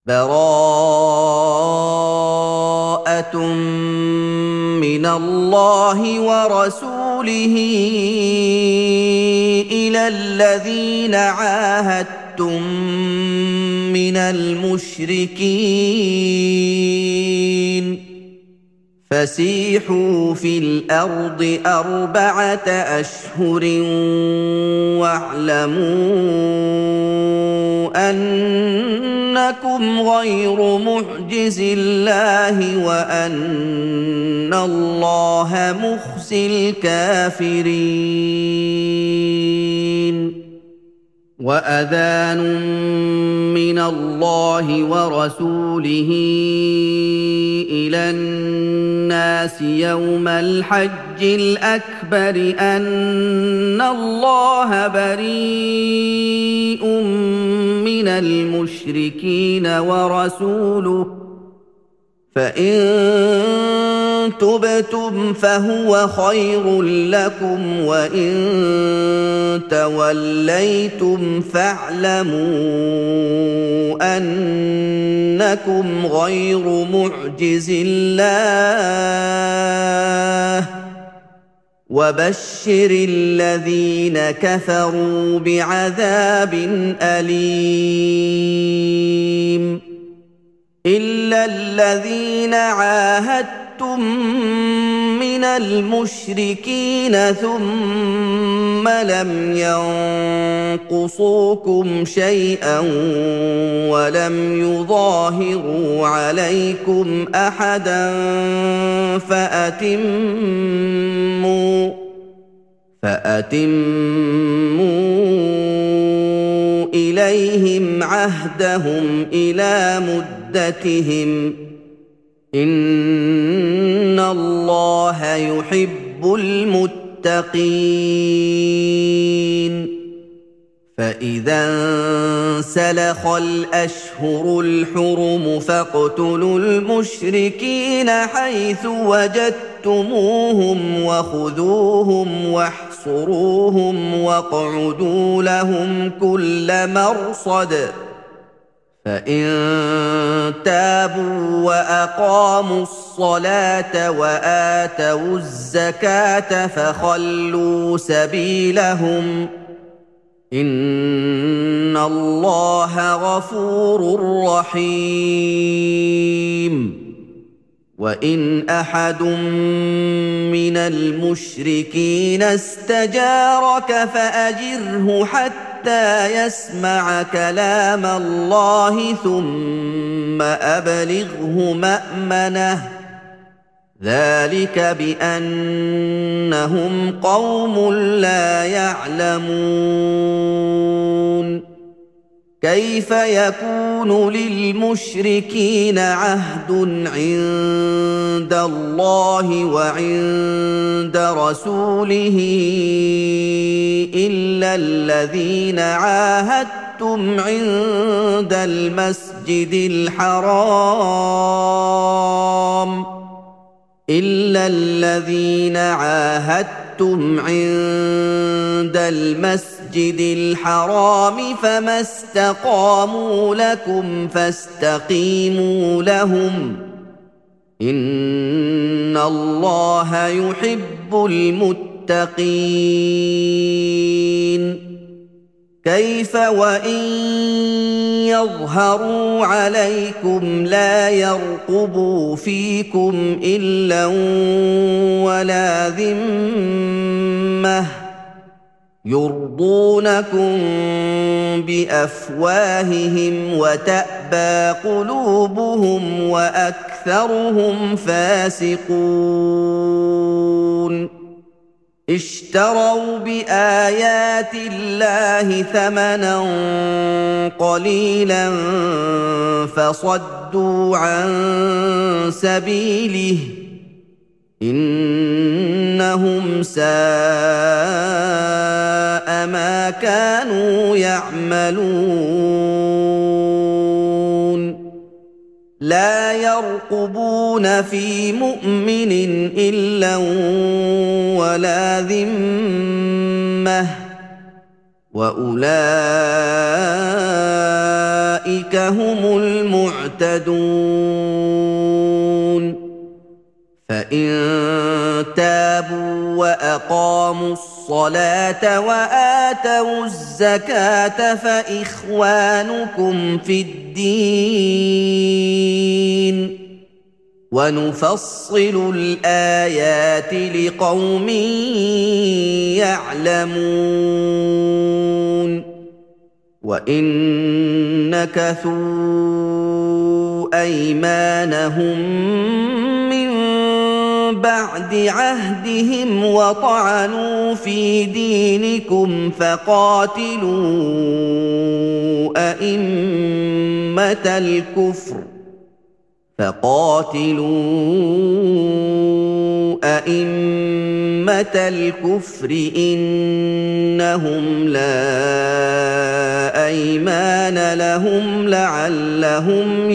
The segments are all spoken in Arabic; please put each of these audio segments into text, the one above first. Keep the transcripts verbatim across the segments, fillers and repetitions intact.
بَرَاءَةٌ مِّنَ اللَّهِ وَرَسُولِهِ إِلَى الَّذِينَ عَاهَدتُّم مِّنَ الْمُشْرِكِينَ فَسِيحُوا فِي الْأَرْضِ أَرْبَعَةَ أَشْهُرٍ وَاعْلَمُوا أَنَّكُمْ غَيْرُ مُعْجِزِي اللَّهِ وَأَنَّ اللَّهَ مُخْزِي الْكَافِرِينَ وَأَذَانٌ مِّنَ اللَّهِ وَرَسُولِهِ إِلَى النَّاسِ يَوْمَ الْحَجِّ الْأَكْبَرِ أَنَّ اللَّهَ بَرِيءٌ مِّنَ الْمُشْرِكِينَ وَرَسُولُهُ فَإِن تُبْتُمْ فَهُوَ خَيْرٌ لَّكُمْ وَإِن تَوَلَّيْتُمْ فَاعْلَمُوا أَنَّكُمْ غَيْرُ مُعْجِزِي اللَّهِ وَبَشِّرِ الَّذِينَ كَفَرُوا بِعَذَابٍ أَلِيمٍ إِلَّا الَّذِينَ عَاهَدتُّم مِّنَ الْمُشْرِكِينَ ثُمَّ لَمْ يَنقُصُوكُمْ شَيْئًا وَلَمْ يُظَاهِرُوا عَلَيْكُمْ أَحَدًا فَأَتِمُّوا فَأَتِمُّوا إِلَيْهِمْ عَهْدَهُمْ إِلَىٰ مُدَّتِهِمْ إِنَّ اللَّهَ يُحِبُّ الْمُتَّقِينَ فَإِذَا انسَلَخَ الْأَشْهُرُ الْحُرُمُ فَاقْتُلُوا الْمُشْرِكِينَ حَيْثُ وَجَدتُّمُوهُمْ وَخُذُوهُمْ وَاحْصُرُوهُمْ وَاقْعُدُوا لَهُمْ كُلَّ مَرْصَدٍ فَإِن تَابُوا وَأَقَامُوا الصَّلَاةَ وَآتَوُا الزَّكَاةَ فَخَلُّوا سَبِيلَهُمْ إِنَّ اللَّهَ غَفُورٌ رَّحِيمٌ وَإِنْ أَحَدٌ مِّنَ الْمُشْرِكِينَ اسْتَجَارَكَ فَأَجِرْهُ حَتَّىٰ يَسْمَعَ كَلَامَ اللَّهِ ثُمَّ أَبْلِغْهُ مَأْمَنَهُ ذَٰلِكَ بِأَنَّهُمْ قَوْمٌ لَّا يَعْلَمُونَ كَيْفَ يَكُونُ لِلْمُشْرِكِينَ عَهْدٌ عِندَ اللَّهِ وَعِندَ رَسُولِهِ إِلَّا الَّذِينَ عَاهَدتُّمْ عِندَ الْمَسْجِدِ الْحَرَامِ إِلَّا الَّذِينَ عَاهَدتُّمْ عِندَ الْمَسْجِدِ الْحَرَامِ فَمَا اسْتَقَامُوا لَكُمْ فَاسْتَقِيمُوا لَهُمْ إِنَّ اللَّهَ يُحِبُّ الْمُتَّقِينَ كَيْفَ وَإِن يَظْهَرُوا عَلَيْكُمْ لَا يَرْقُبُوا فِيكُمْ إِلًّا وَلَا ذِمَّةً يُرْضُونَكُم بِأَفْوَاهِهِمْ وَتَأْبَىٰ قُلُوبُهُمْ وَأَكْثَرُهُمْ فَاسِقُونَ اشْتَرَوْا بِآيَاتِ اللَّهِ ثَمَنًا قَلِيلًا فَصَدُّوا عَن سَبِيلِهِ إِنَّهُمْ سَاءَ مَا كَانُوا يَعْمَلُونَ لَا يَرْقُبُونَ فِي مُؤْمِنٍ إِلًّا وَلَا ذِمَّةً وأولئك هم المعتدون فإن تابوا وأقاموا الصلاة وآتوا الزكاة فإخوانكم في الدين ونفصل الآيات لقوم يعلمون وإن نكثوا أيمانهم من بعد عهدهم وطعنوا في دينكم فقاتلوا أئمة الكفر فقاتلوا أئمة الكفر إنهم لا أيمان لهم لعلهم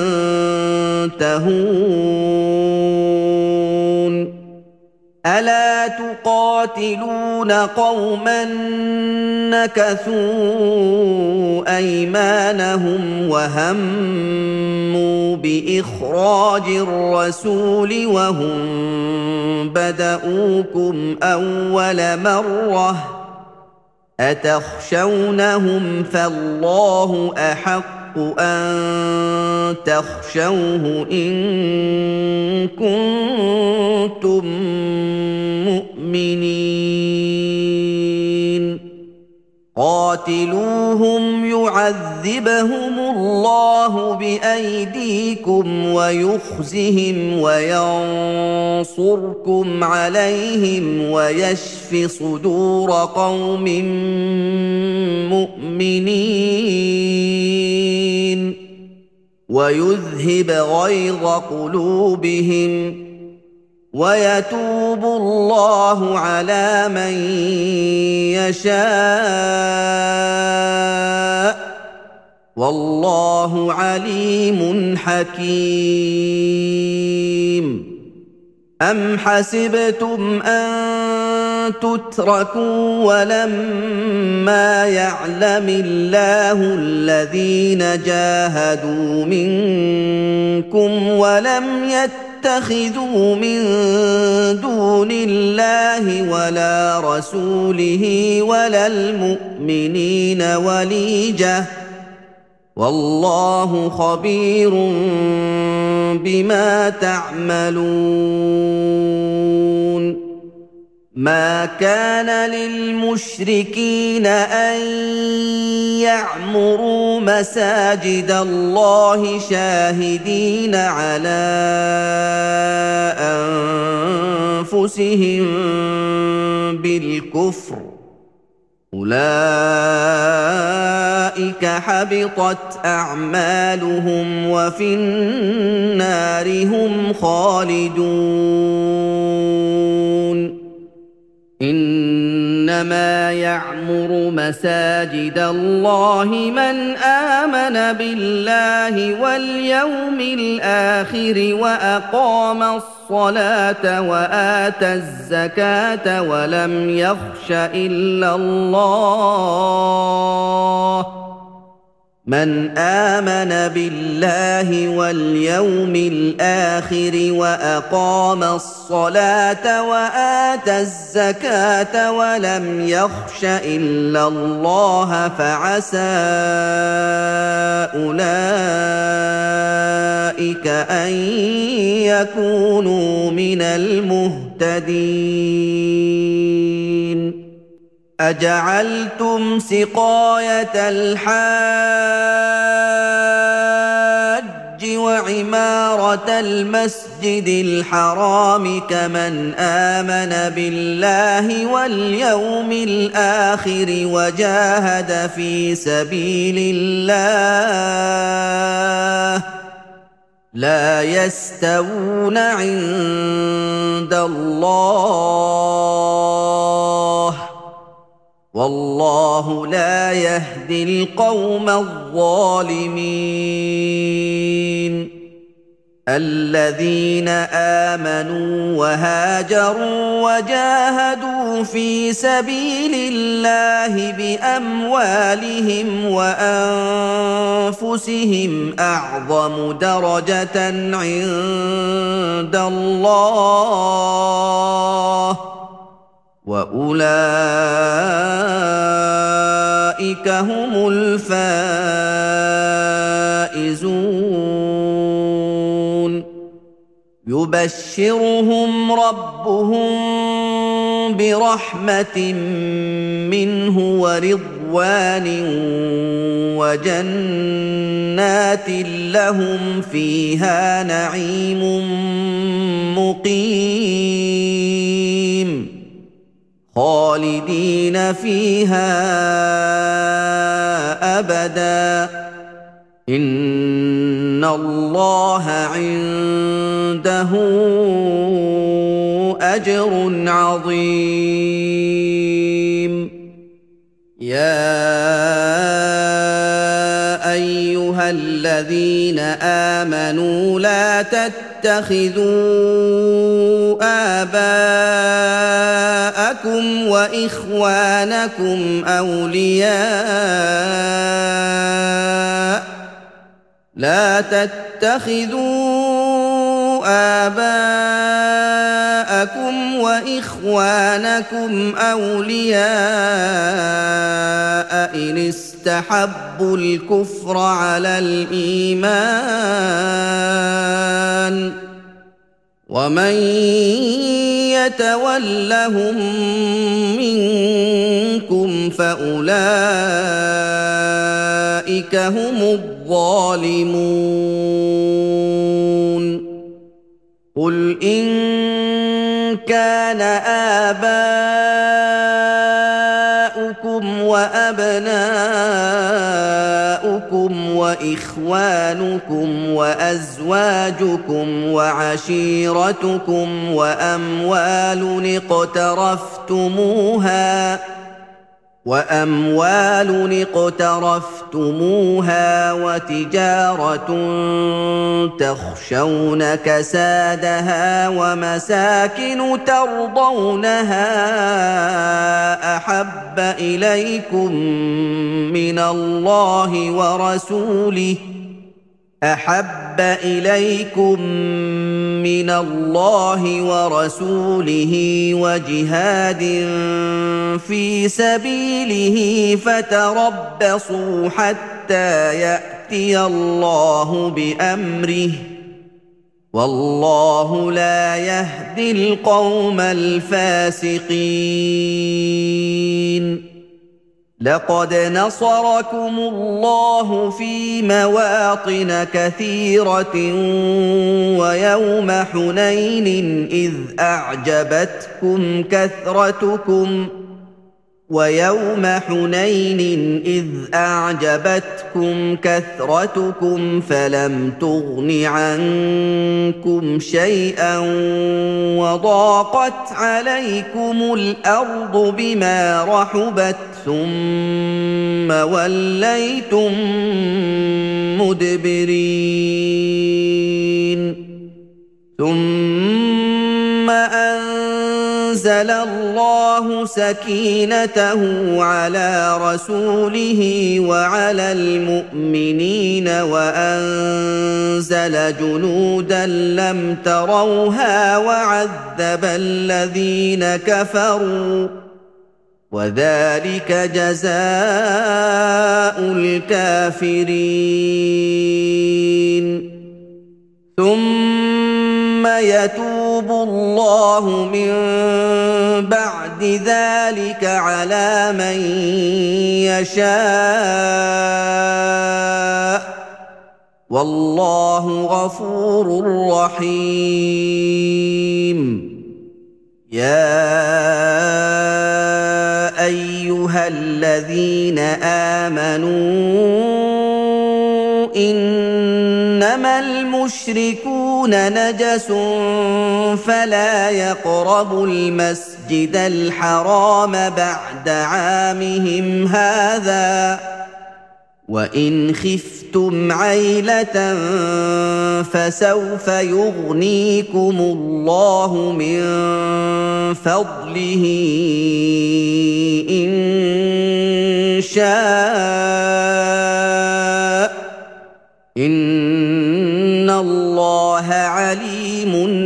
ينتهون ألا تقاتلون قوما نكثوا أيمانهم وهموا بإخراج الرسول وهم بدؤوكم أول مرة أتخشونهم فالله أحق أن تخشوه إن كنتم مؤمنين قاتلوهم يعذبهم الله بأيديكم ويخزهم وينصركم عليهم ويشف صدور قوم مؤمنين ويذهب غيظ قلوبهم ويتوب الله على من يشاء والله عليم حكيم أم حسبتم أن تتركوا ولما يعلم الله الذين جاهدوا منكم ولم يتخذوا من دون الله ولا رسوله ولا المؤمنين وليجة والله خبير بما تعملون ما كان للمشركين أن يعمروا مساجد الله شاهدين على أنفسهم بالكفر أولئك حبطت أعمالهم وفي النار هم خالدون إنما يعمر مساجد الله من آمن بالله واليوم الآخر وأقام الصلاة وآتى الزكاة ولم يخش إلا الله من آمن بالله واليوم الآخر وأقام الصلاة وآتى الزكاة ولم يخش إلا الله فعسى أولئك أن يكونوا من المهتدين أجعلتم سقاية الحاج وعمارة المسجد الحرام كمن آمن بالله واليوم الآخر وجاهد في سبيل الله لا يستوون عند الله والله لا يهدي القوم الظالمين الذين آمنوا وهاجروا وجاهدوا في سبيل الله بأموالهم وأنفسهم أعظم درجة عند الله وأولئك هم الفائزون يبشرهم ربهم برحمة منه ورضوان وجنات لهم فيها نعيم مقيم خالدين فيها أبدا إن الله عنده أجر عظيم يا أيها الذين آمنوا لا تتخذوا آباءكم وإخوانكم أولياء لا تتخذوا آباءكم وإخوانكم أولياء إن استحبوا الكفر على الإيمان ومن يتولهم منكم فأولئك هم الظالمون قل إن كان آباؤكم وأبناؤكم وإخوانكم وأزواجكم وعشيرتكم وأموال اقترفتموها وأموال اقترفتموها وتجارة تخشون كسادها ومساكن ترضونها أحب إليكم من الله ورسوله أحب إليكم من الله ورسوله وجهاد في سبيله فتربصوا حتى يأتي الله بأمره والله لا يهدي القوم الفاسقين لقد نصركم الله في مواطن كثيرة ويوم حنين إذ أعجبتكم كثرتكم ويوم حنين إذ أعجبتكم كثرتكم فلم تغن عنكم شيئا وضاقت عليكم الأرض بما رحبت ثم وليتم مدبرين ثم أنزل الله سكينته على رسوله وعلى المؤمنين وأنزل جنودا لم تروها وعذب الذين كفروا وذلك جزاء الكافرين ثم يتوب الله من بعد ذلك على من يشاء والله غفور رحيم يا أيها الذين آمنوا إنما المشركون نجس فلا يقربوا المسجد الحرام بعد عامهم هذا وَإِنْ خِفْتُمْ عَيْلَةً فَسَوْفَ يُغْنِيكُمُ اللَّهُ مِنْ فَضْلِهِ إِنْ شَاءَ ۚ إِنَّ اللَّهَ عَلِيمٌ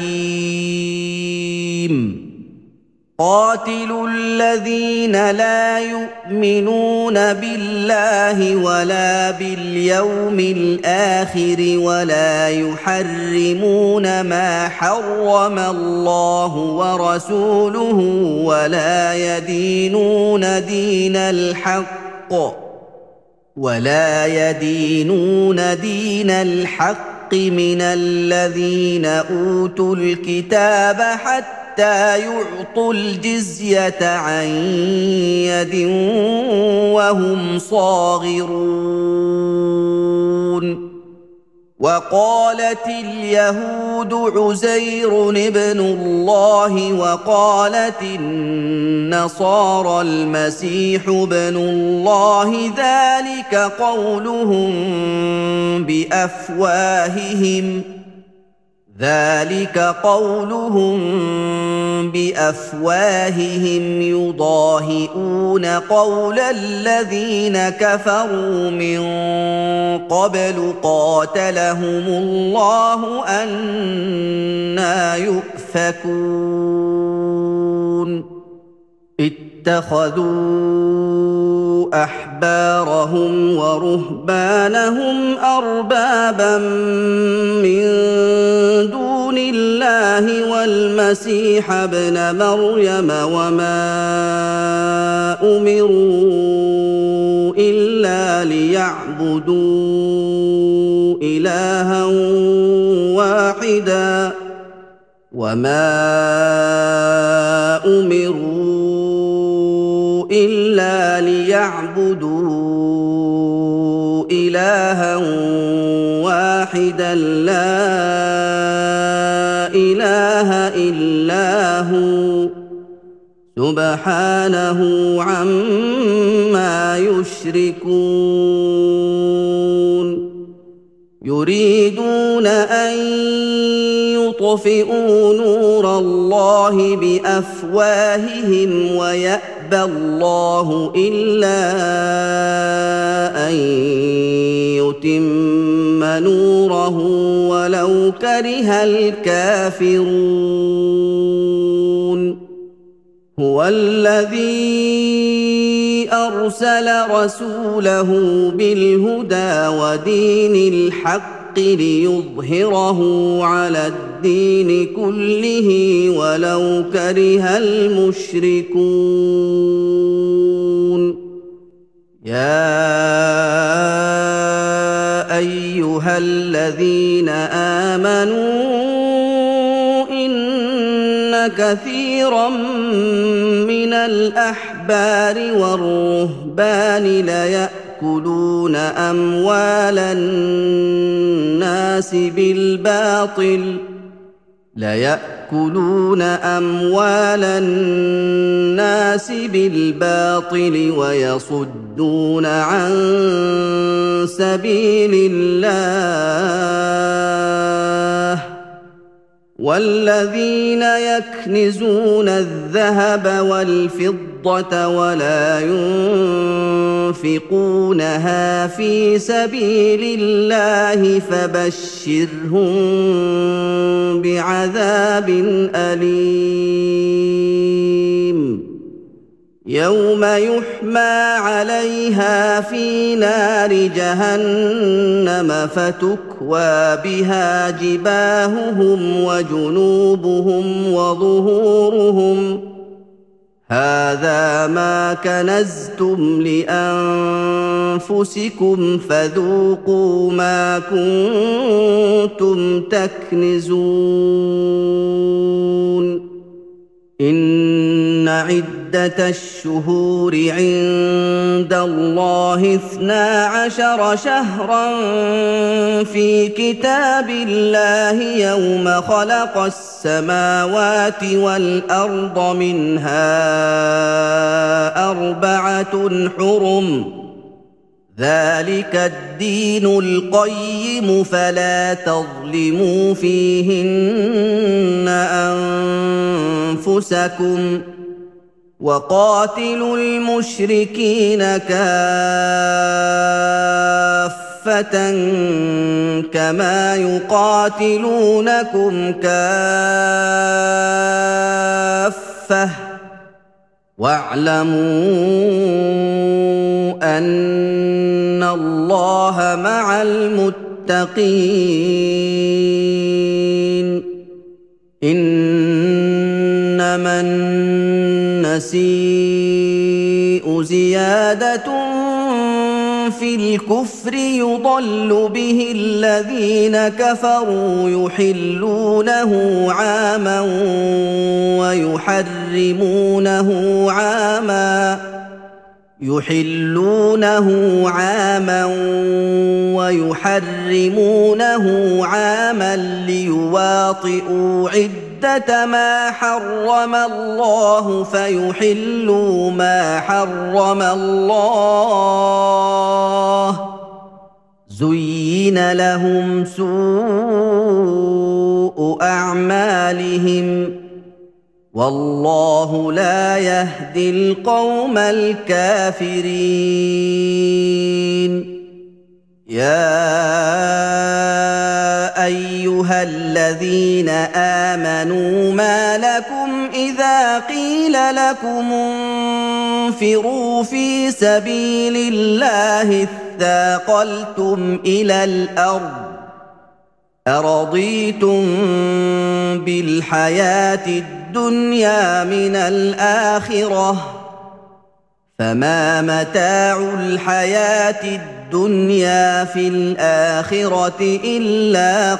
حَكِيمٌ. قاتلوا الذين لا يؤمنون بالله ولا باليوم الآخر ولا يحرمون ما حرم الله ورسوله ولا يدينون دين الحق ولا يدينون دين الحق من الذين أوتوا الكتاب حتى حتى يعطوا الجزية عن يد وهم صاغرون. وقالت اليهود عزير ابن الله وقالت النصارى المسيح ابن الله، ذلك قولهم بأفواههم ذلك قولهم بأفواههم يضاهئون قول الذين كفروا من قبل قاتلهم الله أنى يؤفكون. اتخذوا أحبارهم ورهبانهم أربابا من دون الله والمسيح ابن مريم وما أمروا إلا ليعبدوا إلها واحدا وما أمروا إلا ليعبدوا إلها واحدا لا إله إلا هو سبحانه عما يشركون. يريدون أن يطفئوا نور الله بأفواههم ويأبى الله إلا أن يتم نوره ولو كره الكافرون. هو الذي أرسل رسوله بالهدى ودين الحق ليظهره على الدين كله ولو كره المشركون. يا أيها الذين آمنوا إن كثيرا من الأحبار والرهبان ليأكلون أموال الناس بالباطل ليأكلون أموال الناس بالباطل ويصدون عن سبيل الله. والذين يكنزون الذهب والفضة ولا ينفقونها في سبيل الله فبشرهم بعذاب أليم. يوم يحمى عليها في نار جهنم فتكوى بها جباههم وجنوبهم وظهورهم هذا ما كنزتم لأنفسكم فذوقوا ما كنتم تكنزون. إن عدة الشهور عند الله اثنا عشر شهرا في كتاب الله يوم خلق السماوات والأرض منها أربعة حرم ذلك الدين القيم فلا تظلموا فيهن أنفسكم وقاتلوا المشركين كافة كما يقاتلونكم كافة واعلموا أن الله مع المتقين إنما النسيء زيادة في الكفر يضل به الذين كفروا يحلونه عاما ويحرمونه عاما يحلونه عاما ويحرمونه عاما ليواطئوا عدة ما حرم الله فيحلوا ما حرم الله زين لهم سوء أعمالهم والله لا يهدي القوم الكافرين يا أيها الذين آمنوا ما لكم إذا قيل لكم انفروا في سبيل الله اثاقلتم إلى الأرض أرضيتم بالحياة الدنيا من الآخرة فما متاع الحياة الدنيا في الآخرة إلا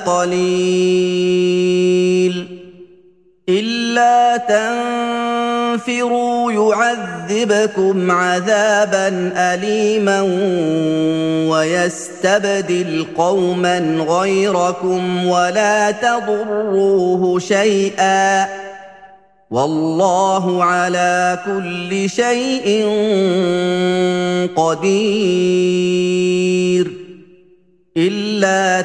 قليل إلا تنفروا يعذبكم عذابا أليما ويستبدل قوما غيركم ولا تضروه شيئا والله على كل شيء قدير إلا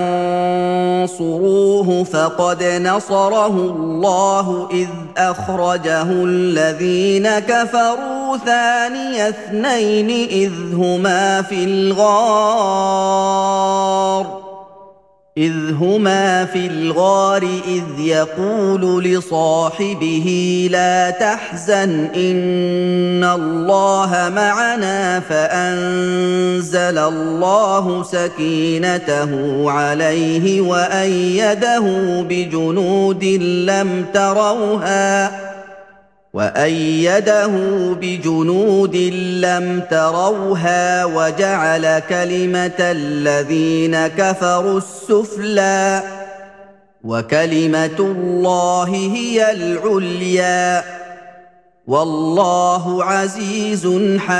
تنصروه فقد نصره الله إذ أخرجه الذين كفروا ثاني اثنين إذ هما في الغار إذ هما في الغار إذ يقول لصاحبه لا تحزن إن الله معنا فأنزل الله سكينته عليه وأيده بجنود لم تروها وأيده بجنود لم تروها وجعل كلمة الذين كفروا السفلى وكلمة الله هي العليا والله عزيز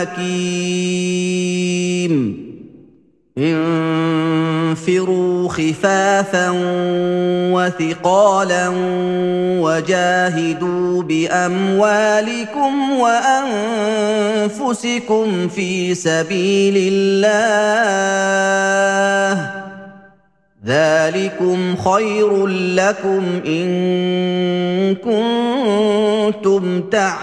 حكيم انفروا خفافا وثقالا وجاهدوا بأموالكم وأنفسكم في سبيل الله ذلكم خير لكم إن كنتم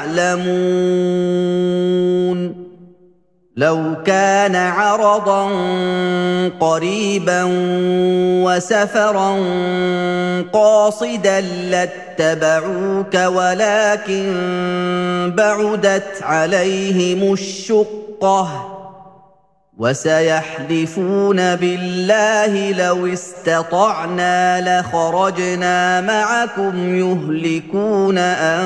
تعلمون لو كان عرضا قريبا وسفرا قاصدا لاتبعوك ولكن بعدت عليهم الشقة وسيحلفون بالله لو استطعنا لخرجنا معكم يهلكون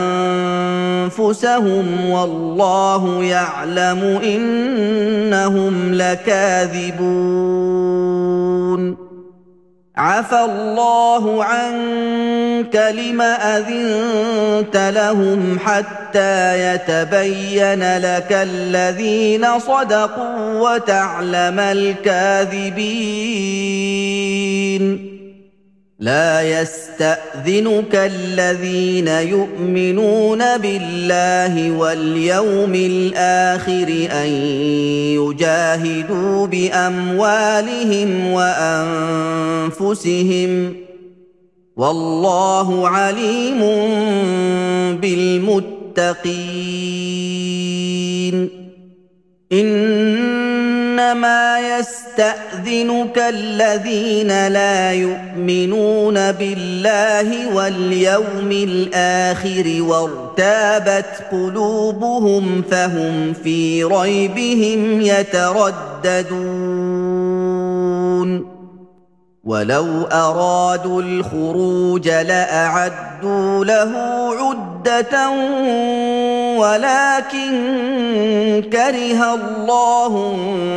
أنفسهم والله يعلم إنهم لكاذبون عفى الله عنك لم أذنت لهم حتى يتبين لك الذين صدقوا وتعلم الكاذبين لا يستأذنك الذين يؤمنون بالله واليوم الآخر أن يجاهدوا بأموالهم وأنفسهم والله عليم بالمتقين إنما يستأذنك الذين لا يؤمنون بالله واليوم الآخر وارتابت قلوبهم فهم في ريبهم يترددون ولو أرادوا الخروج لأعدوا له عدة ولكن كره الله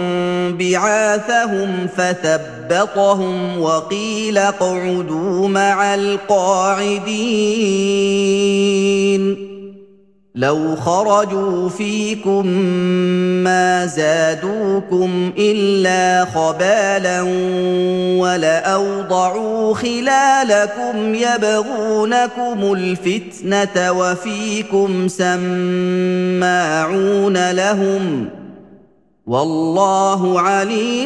بعاثهم فثبطهم وقيل اقعدوا مع القاعدين لو خرجوا فيكم ما زادوكم إلا خبالا ولأوضعوا خلالكم يبغونكم الفتنة وفيكم سماعون لهم والله عليم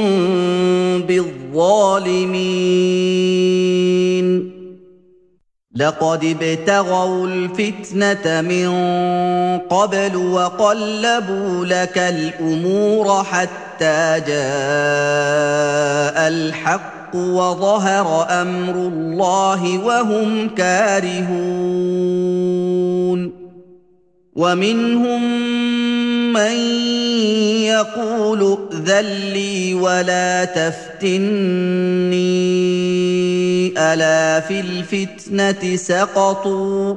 بالظالمين لقد ابتغوا الفتنة من قبل وقلبوا لك الأمور حتى جاء الحق وظهر أمر الله وهم كارهون ومنهم من يقول ائذن لي ولا تفتني ألا في الفتنة سقطوا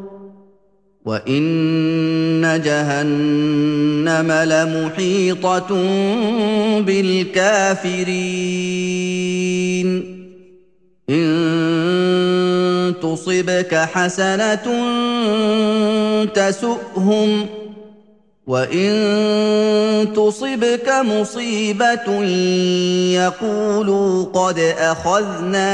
وإن جهنم لمحيطة بالكافرين إن تصبك حسنة تسؤهم وإن تصبك مصيبة يقولوا قد أخذنا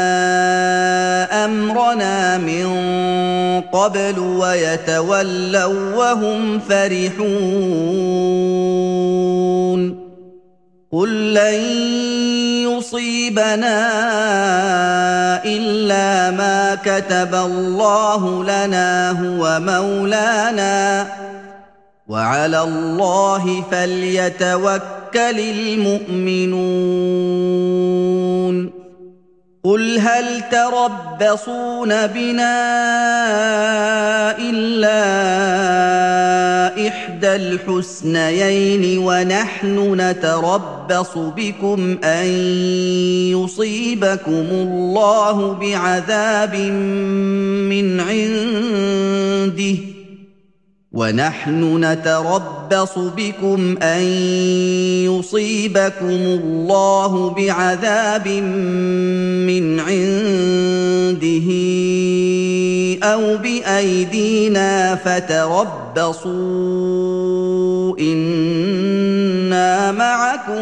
أمرنا من قبل ويتولوا وهم فرحون قل لن يصيبنا إلا ما كتب الله لنا هو مولانا وعلى الله فليتوكل المؤمنون قل هل تربصون بنا إلا إحدى الحسنيين ونحن نتربص بكم أن يصيبكم الله بعذاب من عنده ونحن نتربص بكم أن يصيبكم الله بعذاب من عنده أو بأيدينا فتربصوا إنا معكم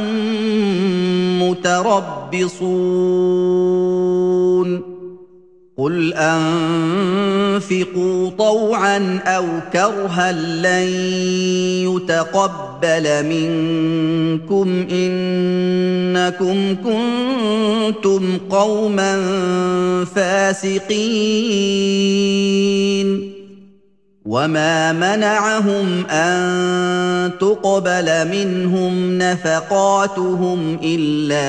متربصون قل أنفقوا طوعا أو كرها لن يتقبل منكم إنكم كنتم قوما فاسقين وما منعهم أن تقبل منهم نفقاتهم إلا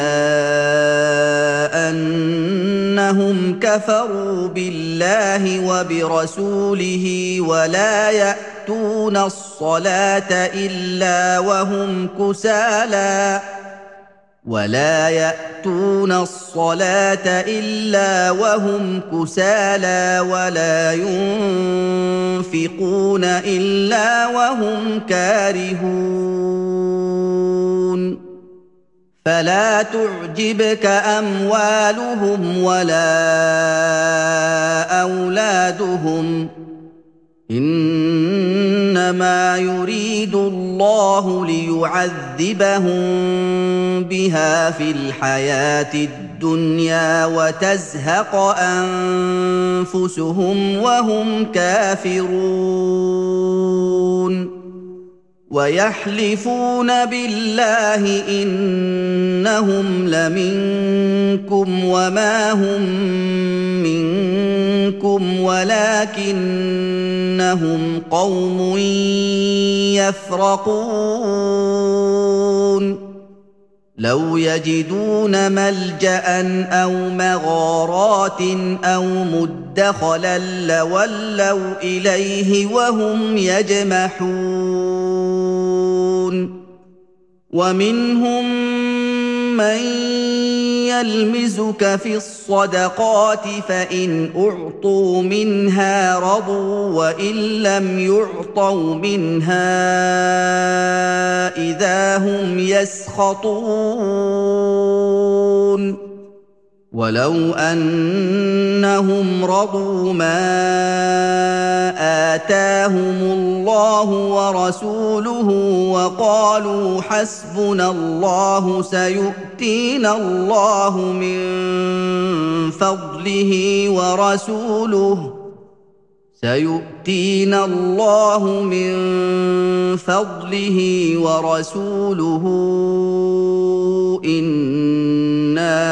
أنهم كفروا بالله وبرسوله ولا يأتون الصلاة إلا وهم كسالى ولا يأتون الصلاة إلا وهم كسالى ولا ينفقون إلا وهم كارهون فلا تعجبك أموالهم ولا أولادهم إنما يريد الله ليعذبهم بها في الحياة الدنيا وتزهق أنفسهم وهم كافرون ويحلفون بالله إنهم لمنكم وما هم منكم ولكنهم قوم يفرقون لو يجدون ملجأ أو مغارات أو مدخلا لولوا إليه وهم يجمحون ومنهم من يلمزك في الصدقات فإن أعطوا منها رضوا وإن لم يعطوا منها إذا هم يسخطون ولو أنهم رضوا ما آتاهم الله ورسوله وقالوا حسبنا الله سيؤتينا الله من فضله ورسوله سيؤتينا الله من فضله ورسوله إنا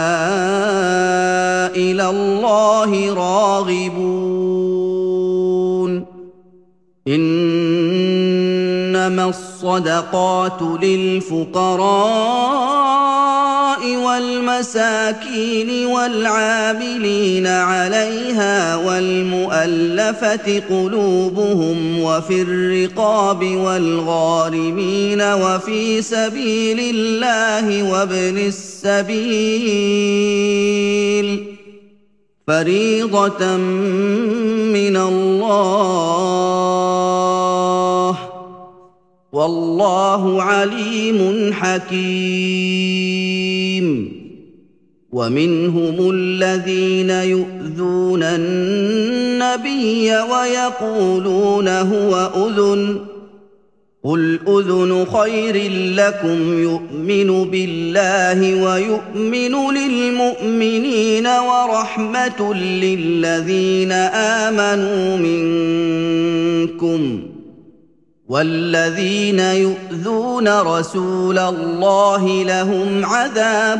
إلى الله راغبون إنما الصدقات للفقراء والمساكين والعاملين عليها والمؤلفة قلوبهم وفي الرقاب والغارمين وفي سبيل الله وابن السبيل فريضة من الله والله عليم حكيم ومنهم الذين يؤذون النبي ويقولون هو أذن قل أذن خير لكم يؤمن بالله ويؤمن للمؤمنين ورحمة للذين آمنوا منكم والذين يؤذون رسول الله لهم عذاب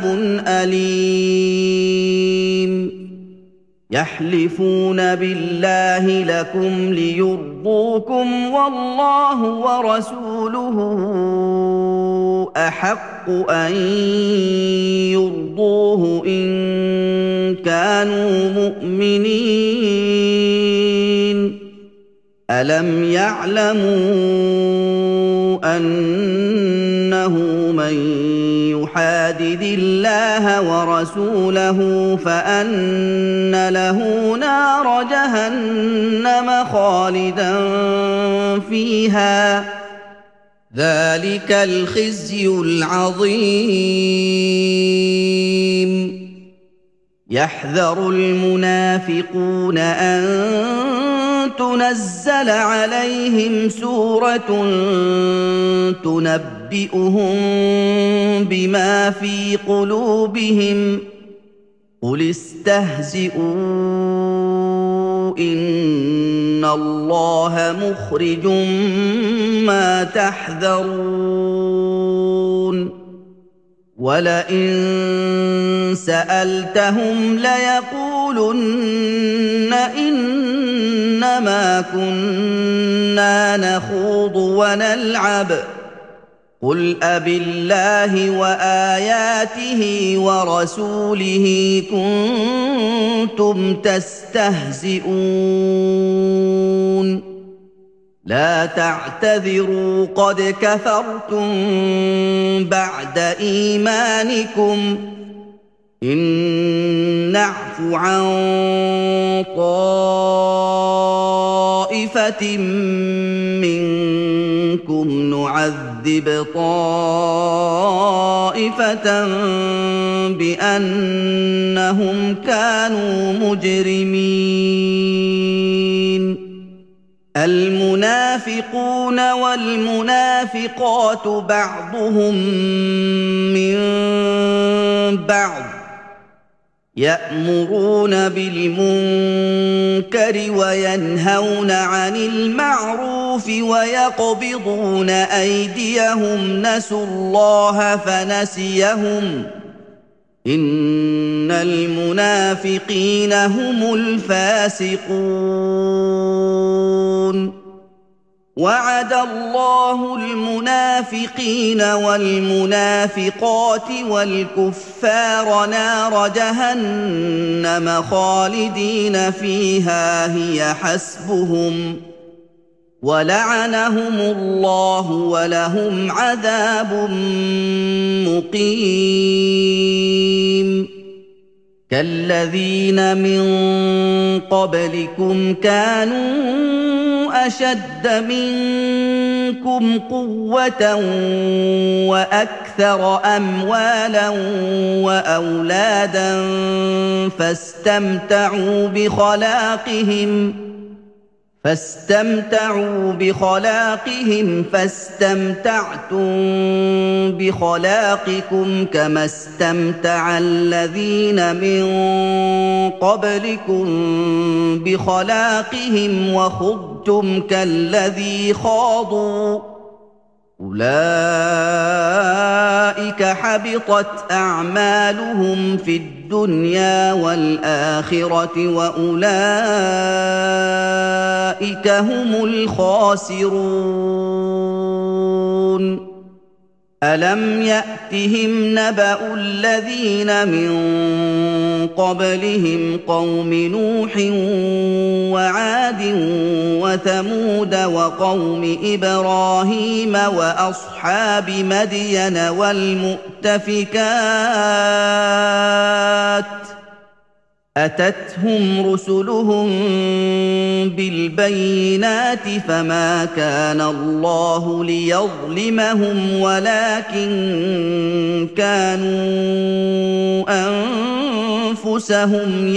أليم يحلفون بالله لكم ليرضوكم والله ورسوله أحق أن يرضوه إن كانوا مؤمنين ألم يعلموا أنه من يحادد الله ورسوله فأن له نار جهنم خالدا فيها ذلك الخزي العظيم يحذر المنافقون أن تنزل عليهم سورة تنبئهم بما في قلوبهم قل استهزئوا إن الله مخرج ما تحذرون ولئن سألتهم ليقولن إنما كنا نخوض ونلعب قل أبالله وآياته ورسوله كنتم تستهزئون لا تعتذروا قد كفرتم بعد إيمانكم إن نعف عن طائفة منكم نعذب طائفة بأنهم كانوا مجرمين والمنافقون والمنافقات بعضهم من بعض يأمرون بالمنكر وينهون عن المعروف ويقبضون أيديهم نسوا الله فنسيهم إن المنافقين هم الفاسقون وعد الله المنافقين والمنافقات والكفار نار جهنم خالدين فيها هي حسبهم ولعنهم الله ولهم عذاب مقيم كالذين من قبلكم كانوا أشد منكم قوة وأكثر أموالا وأولادا فاستمتعوا بخلاقهم فاستمتعوا بخلاقهم فاستمتعتم بخلاقكم كما استمتع الذين من قبلكم بخلاقهم وخضتم كالذي خاضوا أولئك حبطت أعمالهم في الدنيا والآخرة وأولئك هم الخاسرون ألم يأتهم نبأ الذين من قبلهم قوم نوح وعاد وثمود وقوم إبراهيم وأصحاب مدين والمؤتفكات أتتهم رسلهم بالبينات فما كان الله ليظلمهم ولكن كانوا أنفسهم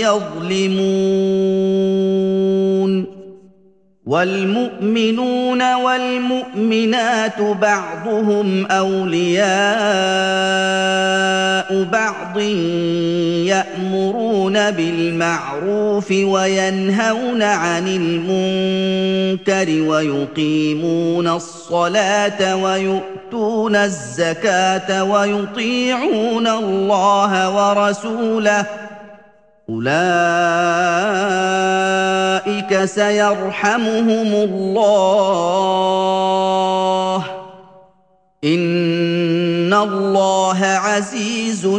يظلمون والمؤمنون والمؤمنات بعضهم أولياء بعض يأمرون بالمعروف وينهون عن المنكر ويقيمون الصلاة ويؤتون الزكاة ويطيعون الله ورسوله أولئك سيرحمهم الله إن الله عزيز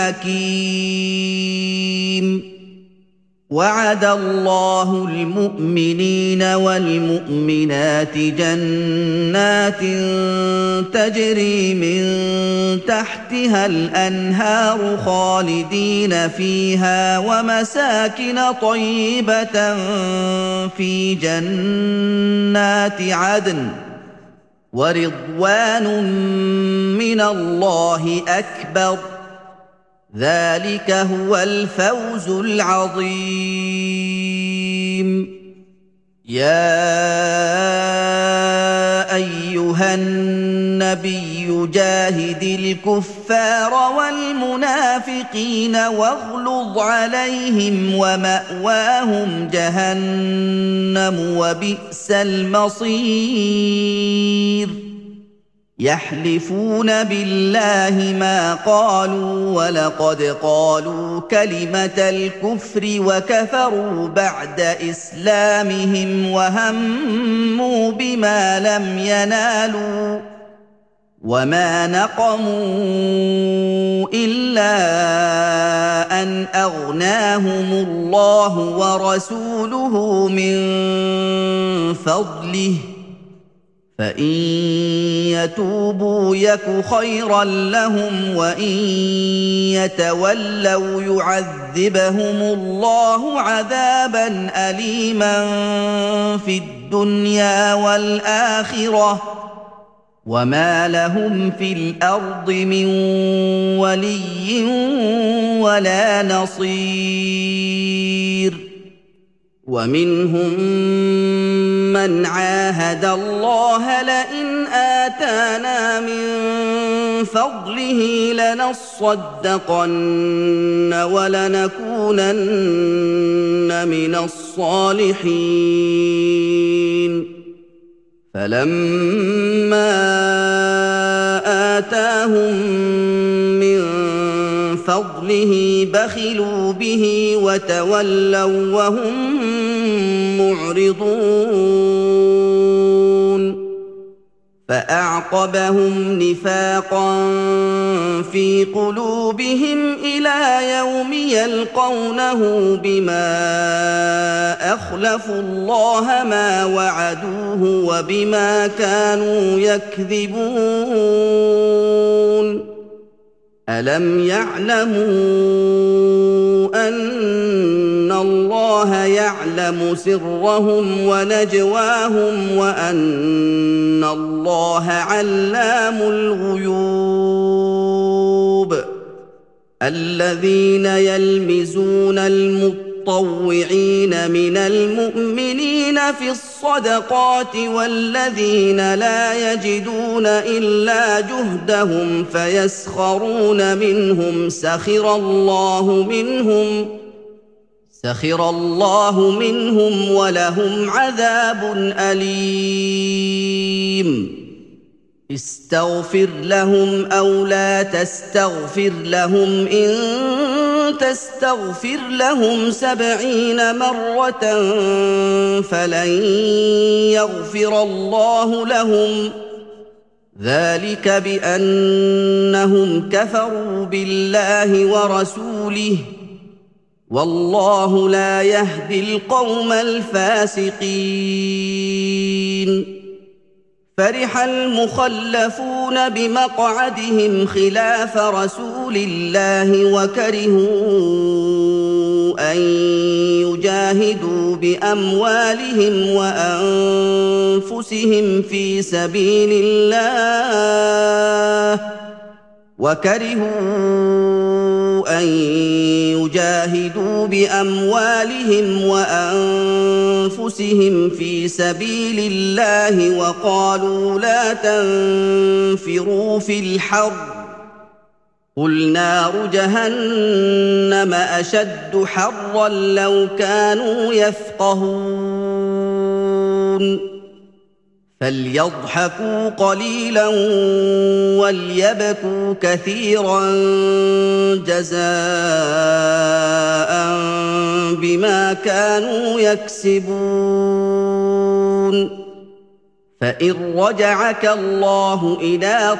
حكيم وعد الله المؤمنين والمؤمنات جنات تجري من تحتها الأنهار خالدين فيها ومساكن طيبة في جنات عدن ورضوان من الله أكبر ذلك هو الفوز العظيم يا أيها النبي جاهد الكفار والمنافقين واغلظ عليهم ومأواهم جهنم وبئس المصير يحلفون بالله ما قالوا ولقد قالوا كلمة الكفر وكفروا بعد إسلامهم وهموا بما لم ينالوا وما نقموا إلا أن أغناهم الله ورسوله من فضله فإن يتوبوا يك خيرا لهم وإن يتولوا يعذبهم الله عذابا أليما في الدنيا والآخرة وما لهم في الأرض من ولي ولا نصير ومنهم من عاهد الله لئن آتانا من فضله لنصدقن ولنكونن من الصالحين فلما آتاهم من فضله بخلوا به وتولوا وهم معرضون فأعقبهم نفاقا في قلوبهم إلى يوم يلقونه بما أخلفوا الله ما وعدوه وبما كانوا يكذبون ألم يعلموا أن الله يعلم سرهم ونجواهم وأن الله علام الغيوب الذين يلمزون المطوعين من المؤمنين في الصدقات والذين لا يجدون إلا جهدهم فيسخرون منهم سخر الله منهم سخر الله منهم ولهم عذاب أليم استغفر لهم أو لا تستغفر لهم إن تستغفر لهم سبعين مرة فلن يغفر الله لهم ذلك بأنهم كفروا بالله ورسوله والله لا يهدي القوم الفاسقين فرح المخلفون بمقعدهم خلاف رسول الله وكرهوا أن يجاهدوا بأموالهم وأنفسهم في سبيل الله وكرهوا أن يجاهدوا بأموالهم وأنفسهم في سبيل الله وقالوا لا تنفروا في الحر قل نار جهنم أشد حرا لو كانوا يفقهون فليضحكوا قليلا وليبكوا كثيرا جزاء بما كانوا يكسبون فإن رجعك الله إلى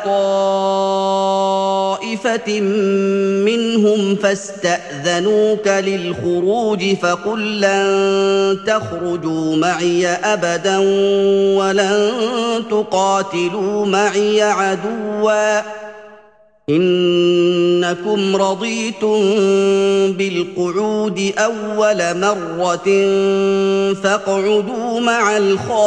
طائفة منهم فاستأذنوك للخروج فقل لن تخرجوا معي أبدا ولن تقاتلوا معي عدوا إنكم رضيتم بالقعود أول مرة فاقعدوا مع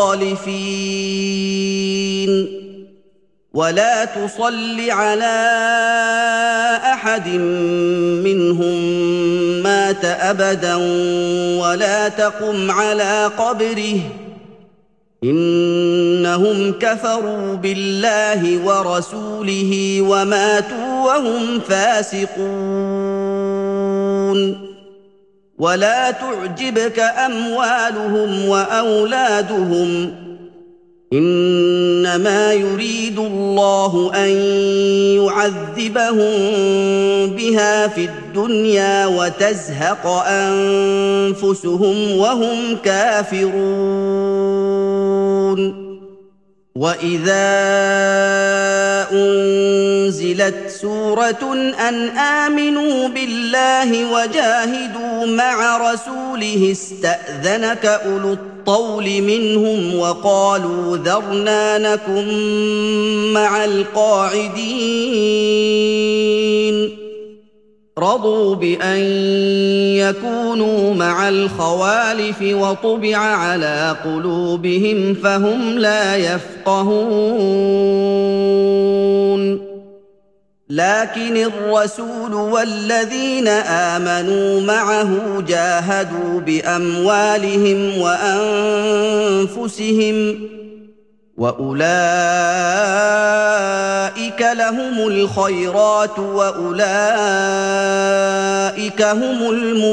الخالفين ولا تصل على أحد منهم مات أبدا ولا تقم على قبره إنهم كفروا بالله ورسوله وماتوا وهم فاسقون ولا تعجبك أموالهم وأولادهم إنما يريد الله أن يعذبهم بها في الدنيا وتزهق أنفسهم وهم كافرون وإذا أنزلت سورة أن آمنوا بالله وجاهدوا مع رسوله استأذنك أولو الطول منهم وقالوا ذرنا نكن مع القاعدين رضوا بأن يكونوا مع الخوالف وطبع على قلوبهم فهم لا يفقهون لكن الرسول والذين آمنوا معه جاهدوا بأموالهم وأنفسهم وأولئك لهم الخيرات وأولئك هم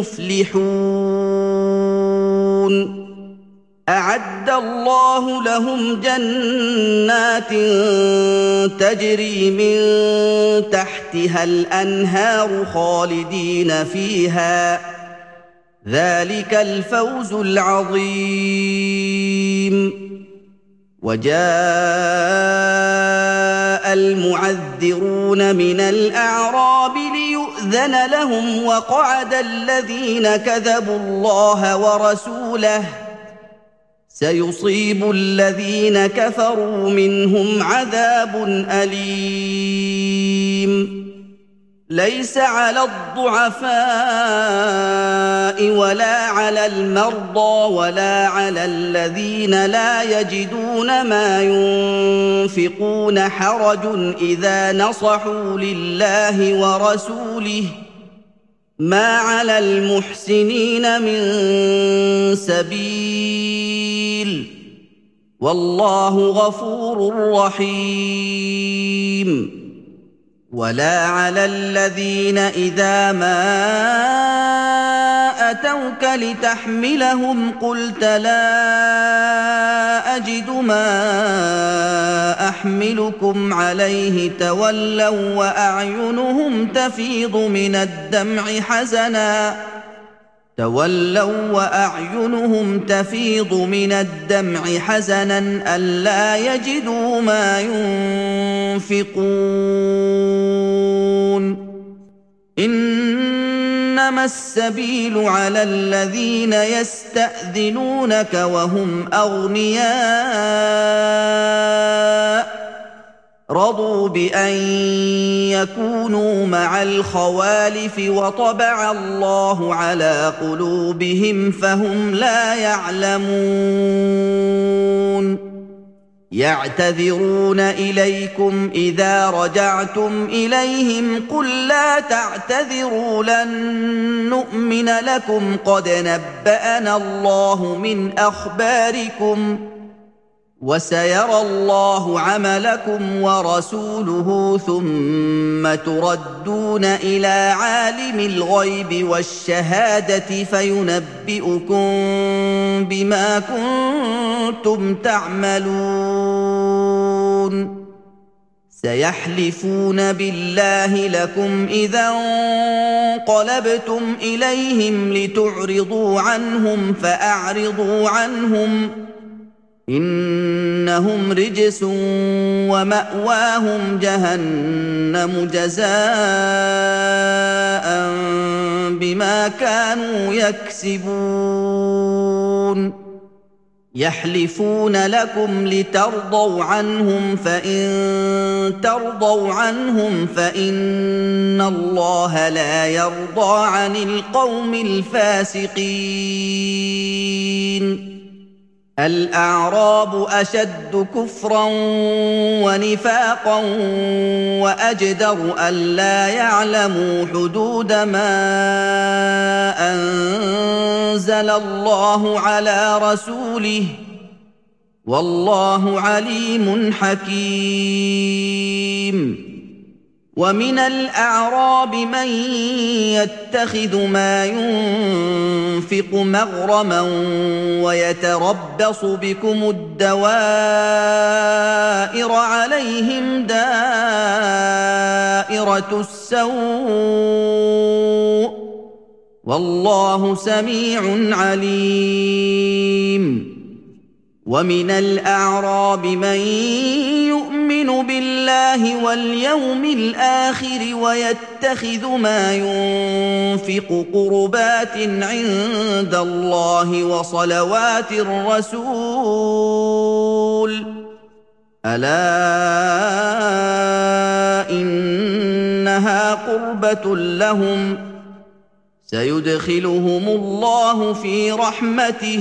المفلحون أعد الله لهم جنات تجري من تحتها الأنهار خالدين فيها ذلك الفوز العظيم وجاء المعذرون من الأعراب ليؤذن لهم وقعد الذين كذبوا الله ورسوله سيصيب الذين كفروا منهم عذاب أليم ليس على الضعفاء ولا على المرضى ولا على الذين لا يجدون ما ينفقون حرج إذا نصحوا لله ورسوله ما على المحسنين من سبيل والله غفور رحيم ولا على الذين إذا ما أتوك لتحملهم قلت لا أجد ما أحملكم عليه تولوا وأعينهم تفيض من الدمع حزنا تولوا وأعينهم تفيض من الدمع حزنا ألا يجدوا ما ينفقون إنما السبيل على الذين يستأذنونك وهم أغنياء رضوا بأن يكونوا مع الخوالف وطبع الله على قلوبهم فهم لا يعلمون يعتذرون إليكم إذا رجعتم إليهم قل لا تعتذروا لن نؤمن لكم قد نبأنا الله من أخباركم وسيرى الله عملكم ورسوله ثم تردون إلى عالم الغيب والشهادة فينبئكم بما كنتم تعملون سيحلفون بالله لكم إذا انقلبتم إليهم لتعرضوا عنهم فأعرضوا عنهم إنهم رجس ومأواهم جهنم جزاء بما كانوا يكسبون يحلفون لكم لترضوا عنهم فإن ترضوا عنهم فإن الله لا يرضى عن القوم الفاسقين الأعراب أشد كفرا ونفاقا وأجدر ألا يعلموا حدود ما أنزل الله على رسوله والله عليم حكيم ومن الأعراب من يتخذ ما ينفق مغرما ويتربص بكم الدوائر عليهم دائرة السوء والله سميع عليم ومن الأعراب من يؤمن بالله واليوم الآخر ويتخذ ما ينفق قربات عند الله وصلوات الرسول ألا إنها قربة لهم سيدخلهم الله في رحمته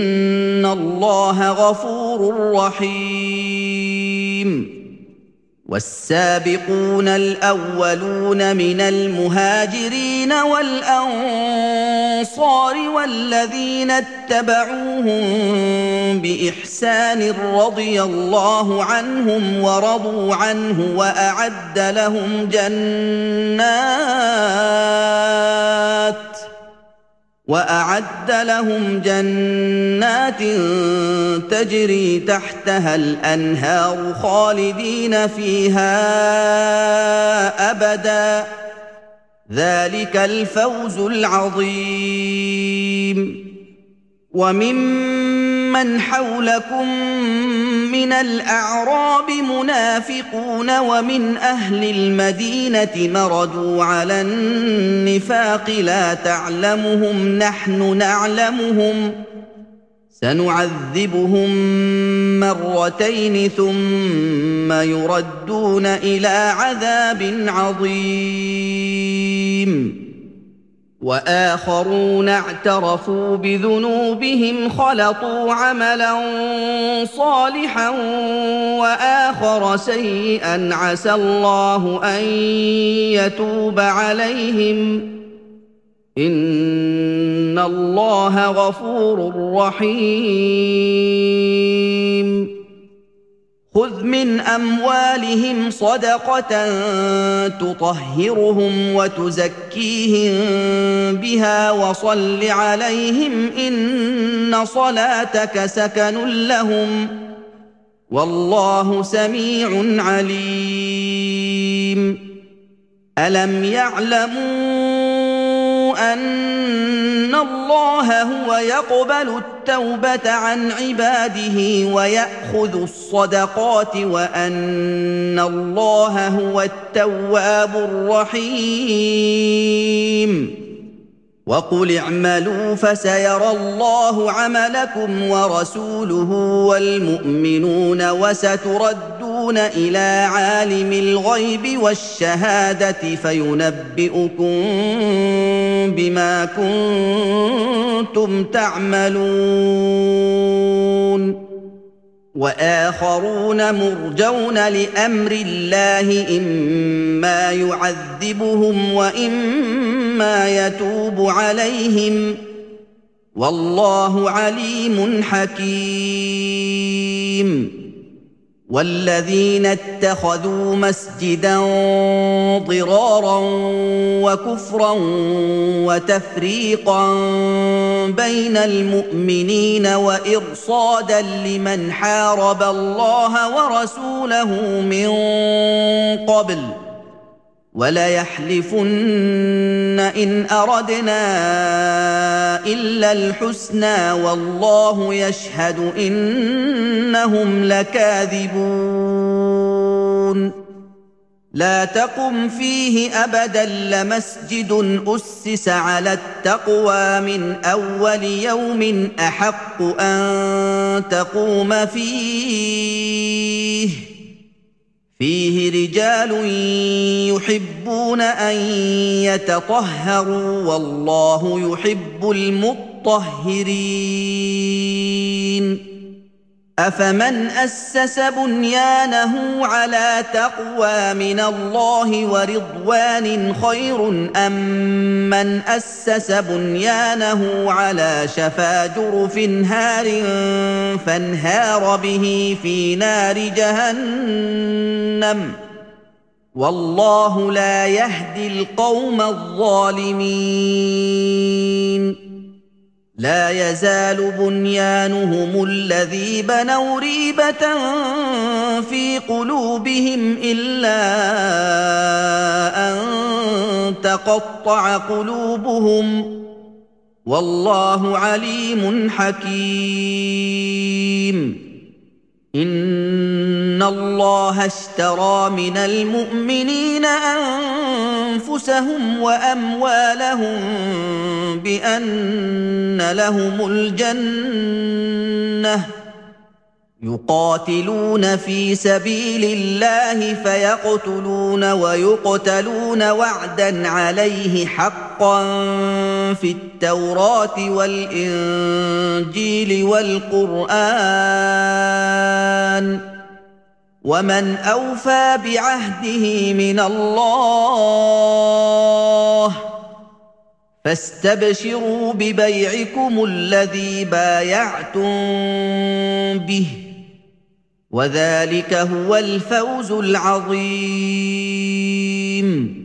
إن الله غفور رحيم وَالسَّابِقُونَ الْأَوَّلُونَ مِنَ الْمُهَاجِرِينَ وَالْأَنصَارِ وَالَّذِينَ اتَّبَعُوهُم بِإِحْسَانٍ رَّضِيَ اللَّهُ عَنْهُمْ وَرَضُوا عَنْهُ وَأَعَدَّ لَهُمْ جَنَّاتٍ وَأَعَدَّ لَهُمْ جَنَّاتٍ تَجْرِي تَحْتَهَا الْأَنْهَارُ خَالِدِينَ فِيهَا أَبَدًا ۚ ذَلِكَ الْفَوْزُ الْعَظِيمُ. وَمِمَّنْ حَوْلَكُم مِّنَ الْأَعْرَابِ مُنَافِقُونَ وَمِنْ أَهْلِ الْمَدِينَةِ مَرَدُوا عَلَى النِّفَاقِ لَا تَعْلَمُهُمْ نَحْنُ نَعْلَمُهُمْ ۚ سَنُعَذِّبُهُم مَّرَّتَيْنِ ثُمَّ يُرَدُّونَ إِلَىٰ عَذَابٍ عَظِيمٍ. وَآخَرُونَ اعْتَرَفُوا بِذُنُوبِهِمْ خَلَطُوا عَمَلًا صَالِحًا وَآخَرَ سَيِّئًا عَسَى اللَّهُ أَن يَتُوبَ عَلَيْهِمْ ۚ إِنَّ اللَّهَ غَفُورٌ رَّحِيمٌ. خُذْ مِنْ أَمْوَالِهِمْ صَدَقَةً تُطَهِّرُهُمْ وَتُزَكِّيهِم بِهَا وَصَلِّ عَلَيْهِمْ ۖ إِنَّ صَلَاتَكَ سَكَنٌ لَّهُمْ ۗ وَاللَّهُ سَمِيعٌ عَلِيمٌ. أَلَمْ يَعْلَمُوا أَنَّ اللَّهَ هُوَ يَقْبَلُ التَّوْبَةَ عَنْ عِبَادِهِ وَيَأْخُذُ الصَّدَقَاتِ وَأَنَّ اللَّهَ هُوَ التَّوَّابُ الرَّحِيمُ. وَقُلِ اعْمَلُوا فَسَيَرَى اللَّهُ عَمَلَكُمْ وَرَسُولُهُ وَالْمُؤْمِنُونَ وَسَتُرَدُّونَ إِلَىٰ عَالِمِ الْغَيْبِ وَالشَّهَادَةِ فَيُنَبِّئُكُم بِمَا كُنتُمْ تَعْمَلُونَ. وَآخَرُونَ مُرْجَوْنَ لِأَمْرِ اللَّهِ إِمَّا يُعَذِّبُهُمْ وَإِمَّا يَتُوبُ عَلَيْهِمْ ۗ وَاللَّهُ عَلِيمٌ حَكِيمٌ. وَالَّذِينَ اتَّخَذُوا مَسْجِدًا ضِرَارًا وَكُفْرًا وَتَفْرِيقًا بَيْنَ الْمُؤْمِنِينَ وَإِرْصَادًا لِّمَنْ حَارَبَ اللَّهَ وَرَسُولَهُ مِن قَبْلُ ۚ وَلَيَحْلِفُنَّ إِنْ أَرَدْنَا إِلَّا الْحُسْنَىٰ وَاللَّهُ يَشْهَدُ إِنَّهُمْ لَكَاذِبُونَ. لَا تَقُمْ فِيهِ أَبَدًا لَّمَسْجِدٌ أُسِّسَ عَلَى التَّقْوَىٰ مِنْ أَوَّلِ يَوْمٍ أَحَقُّ أَن تَقُومَ فِيهِ ۚ فِيهِ رِجَالٌ يُحِبُّونَ أَن يَتَطَهَّرُوا وَاللَّهُ يُحِبُّ الْمُطَّهِّرِينَ. أَفَمَنْ أَسَّسَ بُنْيَانَهُ عَلَىٰ تَقْوَىٰ مِنَ اللَّهِ وَرِضْوَانٍ خَيْرٌ أَم مَّنْ أَسَّسَ بُنْيَانَهُ عَلَىٰ شَفَا جُرُفٍ هَارٍ فَانْهَارَ بِهِ فِي نَارِ جَهَنَّمَ ۗ وَاللَّهُ لَا يَهْدِي الْقَوْمَ الظَّالِمِينَ. لَا يَزَالُ بُنْيَانُهُمُ الَّذِي بَنَوْا رِيبَةً فِي قُلُوبِهِمْ إِلَّا أَن تَقَطَّعَ قُلُوبُهُمْ ۗ وَاللَّهُ عَلِيمٌ حَكِيمٌ. إِنَّ اللَّهَ اشْتَرَىٰ مِنَ الْمُؤْمِنِينَ أَنفُسَهُمْ وَأَمْوَالَهُم بِأَنَّ لَهُمُ الْجَنَّةَ ۚ يُقَاتِلُونَ فِي سَبِيلِ اللَّهِ فَيَقْتُلُونَ وَيُقْتَلُونَ وَعْدًا عَلَيْهِ حَقًّا فِي التَّوْرَاةِ وَالْإِنجِيلِ وَالْقُرْآنِ ۚ ومن أوفى بعهده من الله فاستبشروا ببيعكم الذي بايعتم به وذلك هو الفوز العظيم.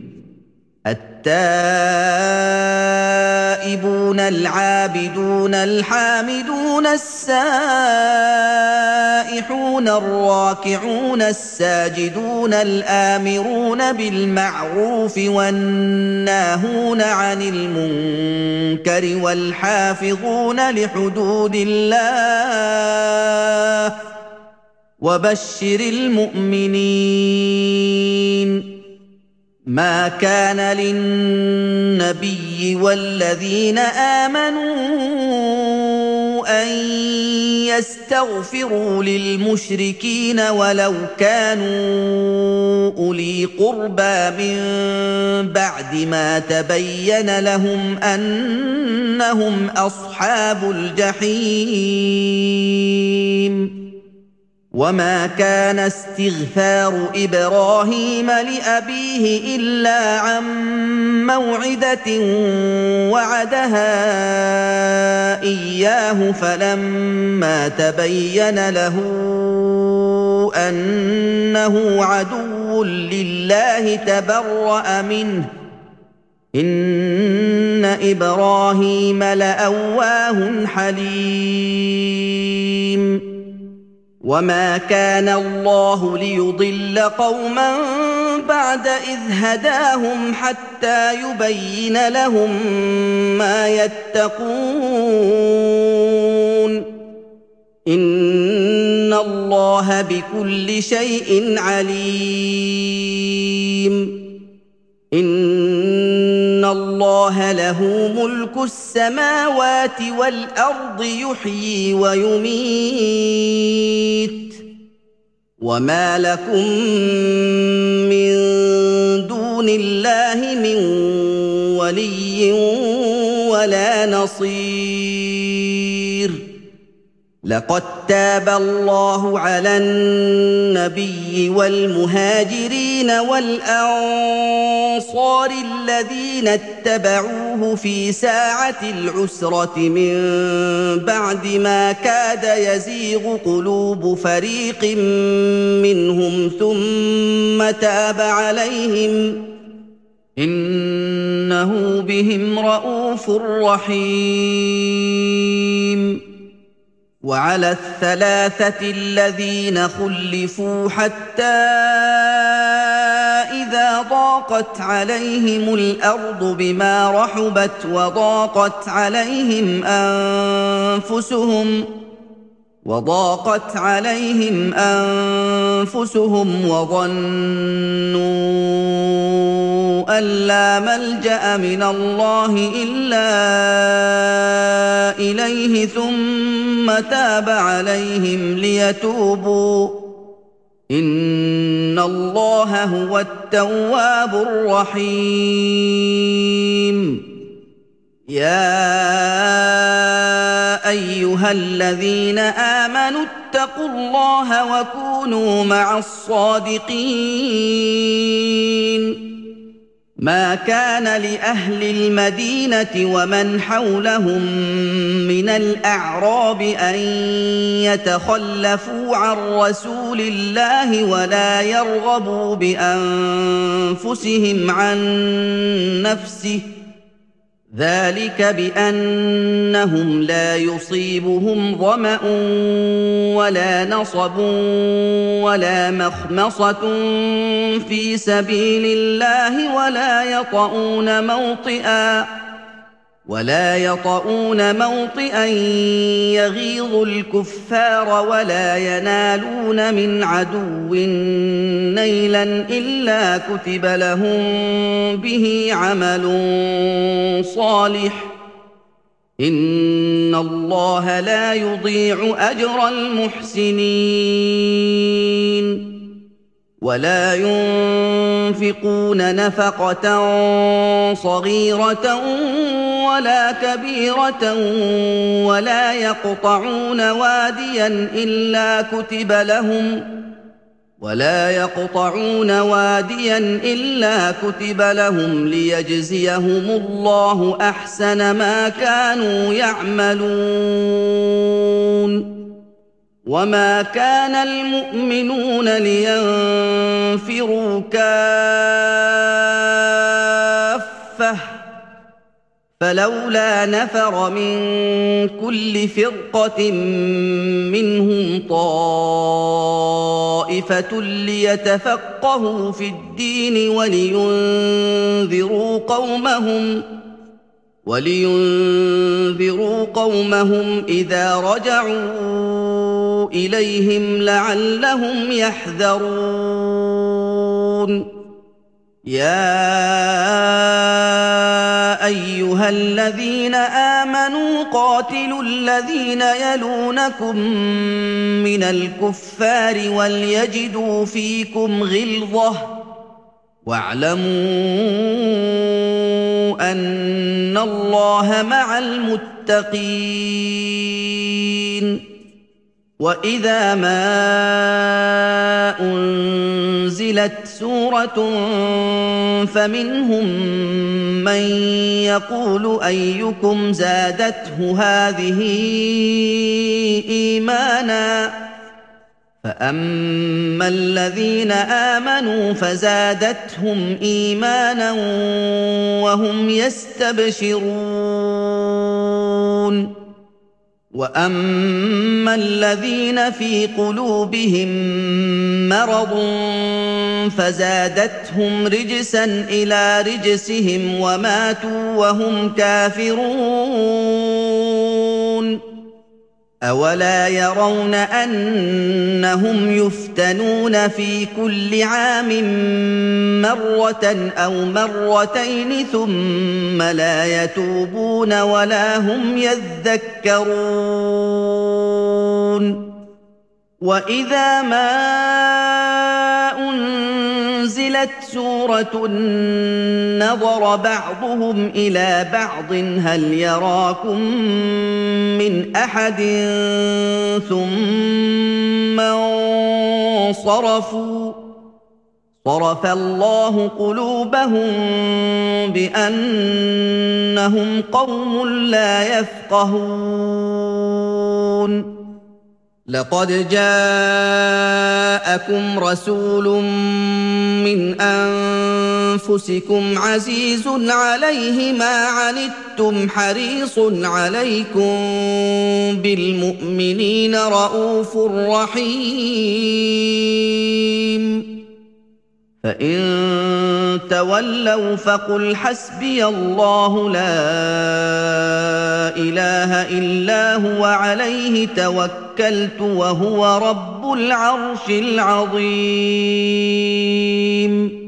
التائبون العابدون الحامدون السائحون الراكعون الساجدون الآمرون بالمعروف والناهون عن المنكر والحافظون لحدود الله وبشر المؤمنين. ما كان للنبي والذين آمنوا أن يستغفروا للمشركين ولو كانوا أولي قربى من بعد ما تبين لهم أنهم أصحاب الجحيم. وما كان استغفار إبراهيم لأبيه إلا عن موعدة وعدها إياه فلما تبين له أنه عدو لله تبرأ منه إن إبراهيم لأواه حليم. وما كان الله ليضل قوما بعد إذ هداهم حتى يبين لهم ما يتقون إن الله بكل شيء عليم. إن الله له ملك السماوات والأرض يحيي ويميت وما لكم من دون الله من ولي ولا نصير. لقد تاب الله على النبي والمهاجرين والأنصار الذين اتبعوه في ساعة العسرة من بعد ما كاد يزيغ قلوب فريق منهم ثم تاب عليهم إنه بهم رءوف رحيم. وعلى الثلاثة الذين خلفوا حتى إذا ضاقت عليهم الأرض بما رحبت وضاقت عليهم أنفسهم وضاقت عليهم أنفسهم وظنوا أن لا ملجأ من الله إلا إليه ثم تاب عليهم ليتوبوا إن الله هو التواب الرحيم. يا أيها الذين آمنوا اتقوا الله وكونوا مع الصادقين. ما كان لأهل المدينة ومن حولهم من الأعراب أن يتخلفوا عن رسول الله ولا يرغبوا بأنفسهم عن نفسه ذلك بأنهم لا يصيبهم ظمأ ولا نصب ولا مخمصة في سبيل الله ولا يطؤون موطئا ولا يطؤون موطئا يغيظ الكفار ولا ينالون من عدو نيلا إلا كتب لهم به عمل صالح إن الله لا يضيع أجر المحسنين. ولا ينفقون نفقة صغيرة ولا كبيرة ولا يقطعون واديا إلا كتب لهم ولا يقطعون واديا إلا كتب لهم ليجزيهم الله أحسن ما كانوا يعملون وما كان المؤمنون لينفروا كافة فلولا نفر من كل فرقة منهم طائفة ليتفقهوا في الدين ولينذروا قومهم ولينذروا قومهم إذا رجعوا إليهم لعلهم يحذرون يا أيها الذين آمنوا قاتلوا الذين يلونكم من الكفار وليجدوا فيكم غلظة واعلموا أن الله مع المتقين وإذا ما أنزلت سورة فمنهم من يقول أيكم زادته هذه إيمانا فأما الذين آمنوا فزادتهم إيمانا وهم يستبشرون وأما الذين في قلوبهم مرض فزادتهم رجسا إلى رجسهم وماتوا وهم كافرون أولا يرون أنهم يفتنون في كل عام مرة أو مرتين ثم لا يتوبون ولا هم يذكرون وإذا ما أنزلت سورة نظر بعضهم إلى بعض هل يراكم من أحد ثم انصرفوا صرف الله قلوبهم بأنهم قوم لا يفقهون لقد جاءكم رسول من أنفسكم عزيز عليه ما عنتم حريص عليكم بالمؤمنين رءوف رحيم فإن تولوا فقل حسبي الله لا إله إلا هو عليه توكلت وهو رب العرش العظيم